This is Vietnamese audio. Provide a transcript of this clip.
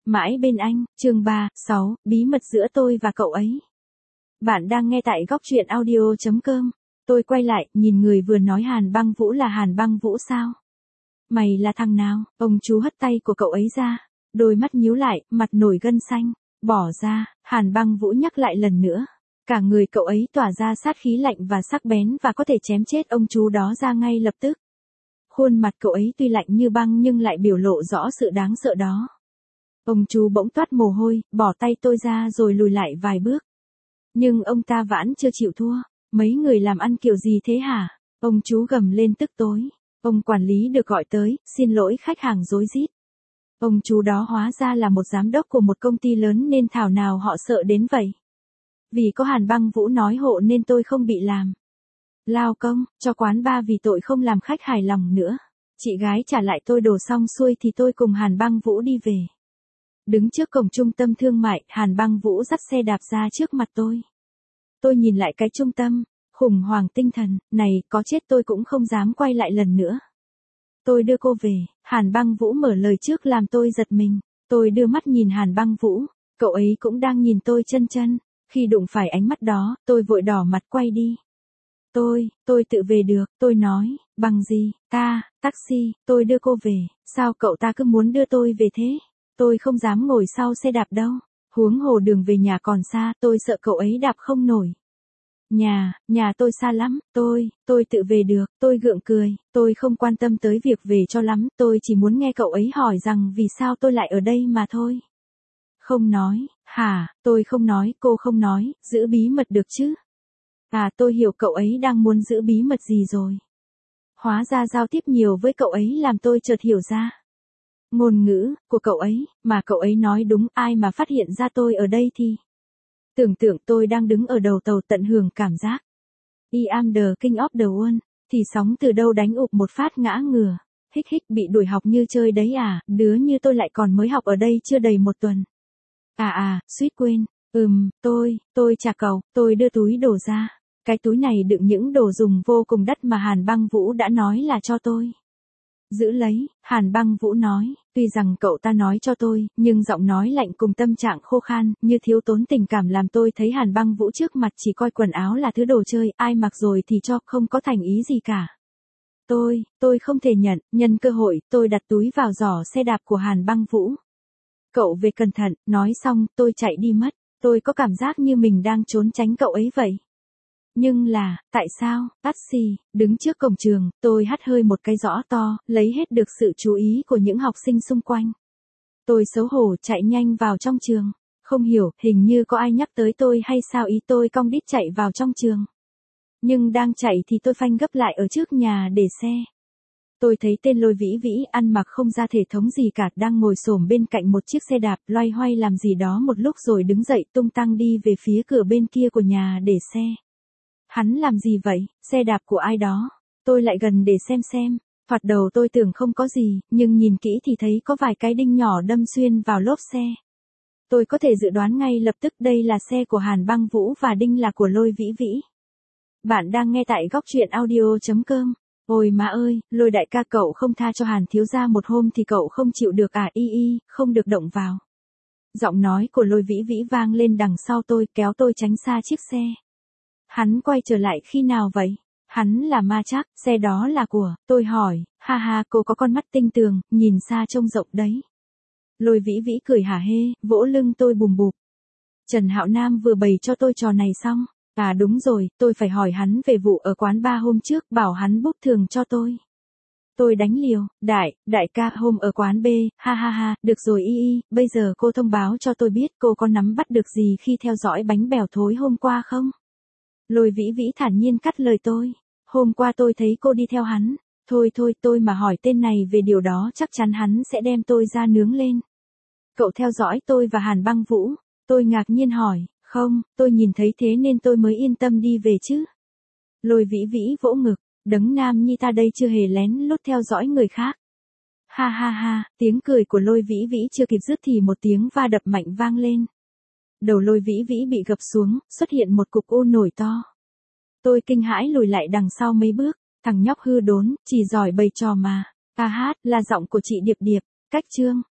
Mãi bên anh, chương 3, 6, bí mật giữa tôi và cậu ấy. Bạn đang nghe tại góc truyện audio.com. Tôi quay lại, nhìn người vừa nói Hàn Băng Vũ là Hàn Băng Vũ sao? Mày là thằng nào? Ông chú hất tay của cậu ấy ra. Đôi mắt nhíu lại, mặt nổi gân xanh. Bỏ ra, Hàn Băng Vũ nhắc lại lần nữa. Cả người cậu ấy tỏa ra sát khí lạnh và sắc bén và có thể chém chết ông chú đó ra ngay lập tức. Khuôn mặt cậu ấy tuy lạnh như băng nhưng lại biểu lộ rõ sự đáng sợ đó. Ông chú bỗng toát mồ hôi, bỏ tay tôi ra rồi lùi lại vài bước. Nhưng ông ta vẫn chưa chịu thua. Mấy người làm ăn kiểu gì thế hả? Ông chú gầm lên tức tối. Ông quản lý được gọi tới, xin lỗi khách hàng rối rít. Ông chú đó hóa ra là một giám đốc của một công ty lớn nên thảo nào họ sợ đến vậy. Vì có Hàn Băng Vũ nói hộ nên tôi không bị làm lao công cho quán bar vì tội không làm khách hài lòng nữa. Chị gái trả lại tôi đồ xong xuôi thì tôi cùng Hàn Băng Vũ đi về. Đứng trước cổng trung tâm thương mại, Hàn Băng Vũ dắt xe đạp ra trước mặt tôi. Tôi nhìn lại cái trung tâm, khủng hoảng tinh thần, này, có chết tôi cũng không dám quay lại lần nữa. Tôi đưa cô về, Hàn Băng Vũ mở lời trước làm tôi giật mình. Tôi đưa mắt nhìn Hàn Băng Vũ, cậu ấy cũng đang nhìn tôi chân chân. Khi đụng phải ánh mắt đó, tôi vội đỏ mặt quay đi. Tôi tự về được, tôi nói, bằng gì, taxi, tôi đưa cô về, sao cậu ta cứ muốn đưa tôi về thế? Tôi không dám ngồi sau xe đạp đâu, huống hồ đường về nhà còn xa, tôi sợ cậu ấy đạp không nổi. Nhà tôi xa lắm, tôi tự về được, tôi gượng cười, tôi không quan tâm tới việc về cho lắm, tôi chỉ muốn nghe cậu ấy hỏi rằng vì sao tôi lại ở đây mà thôi. Không nói, hả, tôi không nói, cô không nói, giữ bí mật được chứ? À, tôi hiểu cậu ấy đang muốn giữ bí mật gì rồi. Hóa ra giao tiếp nhiều với cậu ấy làm tôi chợt hiểu ra. Ngôn ngữ của cậu ấy, mà cậu ấy nói đúng, ai mà phát hiện ra tôi ở đây thì. Tưởng tượng tôi đang đứng ở đầu tàu tận hưởng cảm giác. I am the king of the world, thì sóng từ đâu đánh ụp một phát ngã ngửa. Hích bị đuổi học như chơi đấy à, đứa như tôi lại còn mới học ở đây chưa đầy một tuần. Suýt quên, tôi chào cậu, tôi đưa túi đồ ra. Cái túi này đựng những đồ dùng vô cùng đắt mà Hàn Băng Vũ đã nói là cho tôi. Giữ lấy, Hàn Băng Vũ nói, tuy rằng cậu ta nói cho tôi, nhưng giọng nói lạnh cùng tâm trạng khô khan, như thiếu tốn tình cảm làm tôi thấy Hàn Băng Vũ trước mặt chỉ coi quần áo là thứ đồ chơi, ai mặc rồi thì cho, không có thành ý gì cả. Tôi không thể nhận, nhân cơ hội, tôi đặt túi vào giỏ xe đạp của Hàn Băng Vũ. Cậu về cẩn thận, nói xong, tôi chạy đi mất, tôi có cảm giác như mình đang trốn tránh cậu ấy vậy. Nhưng là, tại sao, taxi, đứng trước cổng trường, tôi hắt hơi một cái giõ to, lấy hết được sự chú ý của những học sinh xung quanh. Tôi xấu hổ chạy nhanh vào trong trường, không hiểu, hình như có ai nhắc tới tôi hay sao ý tôi cong đít chạy vào trong trường. Nhưng đang chạy thì tôi phanh gấp lại ở trước nhà để xe. Tôi thấy tên Lôi Vĩ Vĩ ăn mặc không ra thể thống gì cả đang ngồi xổm bên cạnh một chiếc xe đạp loay hoay làm gì đó một lúc rồi đứng dậy tung tăng đi về phía cửa bên kia của nhà để xe. Hắn làm gì vậy, xe đạp của ai đó? Tôi lại gần để xem. Thoạt đầu tôi tưởng không có gì, nhưng nhìn kỹ thì thấy có vài cái đinh nhỏ đâm xuyên vào lốp xe. Tôi có thể dự đoán ngay lập tức đây là xe của Hàn Băng Vũ và đinh là của Lôi Vĩ Vĩ. Bạn đang nghe tại góc truyện audio.com. Ôi má ơi, Lôi đại ca cậu không tha cho Hàn thiếu gia một hôm thì cậu không chịu được à, không được động vào. Giọng nói của Lôi Vĩ Vĩ vang lên đằng sau tôi, kéo tôi tránh xa chiếc xe. Hắn quay trở lại khi nào vậy? Hắn là ma chắc, xe đó là của, tôi hỏi, ha, cô có con mắt tinh tường, nhìn xa trông rộng đấy. Lôi Vĩ Vĩ cười hả hê, vỗ lưng tôi bùm bụp. Trần Hạo Nam vừa bày cho tôi trò này xong. À đúng rồi, tôi phải hỏi hắn về vụ ở quán bar hôm trước, bảo hắn bốc thường cho tôi. Tôi đánh liều, đại ca hôm ở quán B, ha, được rồi bây giờ cô thông báo cho tôi biết cô có nắm bắt được gì khi theo dõi bánh bèo thối hôm qua không? Lôi Vĩ Vĩ thản nhiên cắt lời tôi. Hôm qua tôi thấy cô đi theo hắn. Thôi, tôi mà hỏi tên này về điều đó chắc chắn hắn sẽ đem tôi ra nướng lên. Cậu theo dõi tôi và Hàn Băng Vũ. Tôi ngạc nhiên hỏi, không, tôi nhìn thấy thế nên tôi mới yên tâm đi về chứ. Lôi Vĩ Vĩ vỗ ngực, đấng nam nhi ta đây chưa hề lén lút theo dõi người khác. Ha, tiếng cười của Lôi Vĩ Vĩ chưa kịp dứt thì một tiếng va đập mạnh vang lên. Đầu Lôi Vĩ Vĩ bị gập xuống, xuất hiện một cục u nổi to. Tôi kinh hãi lùi lại đằng sau mấy bước, thằng nhóc hư đốn, chỉ giỏi bày trò mà. Là giọng của chị Điệp Điệp, cách chương,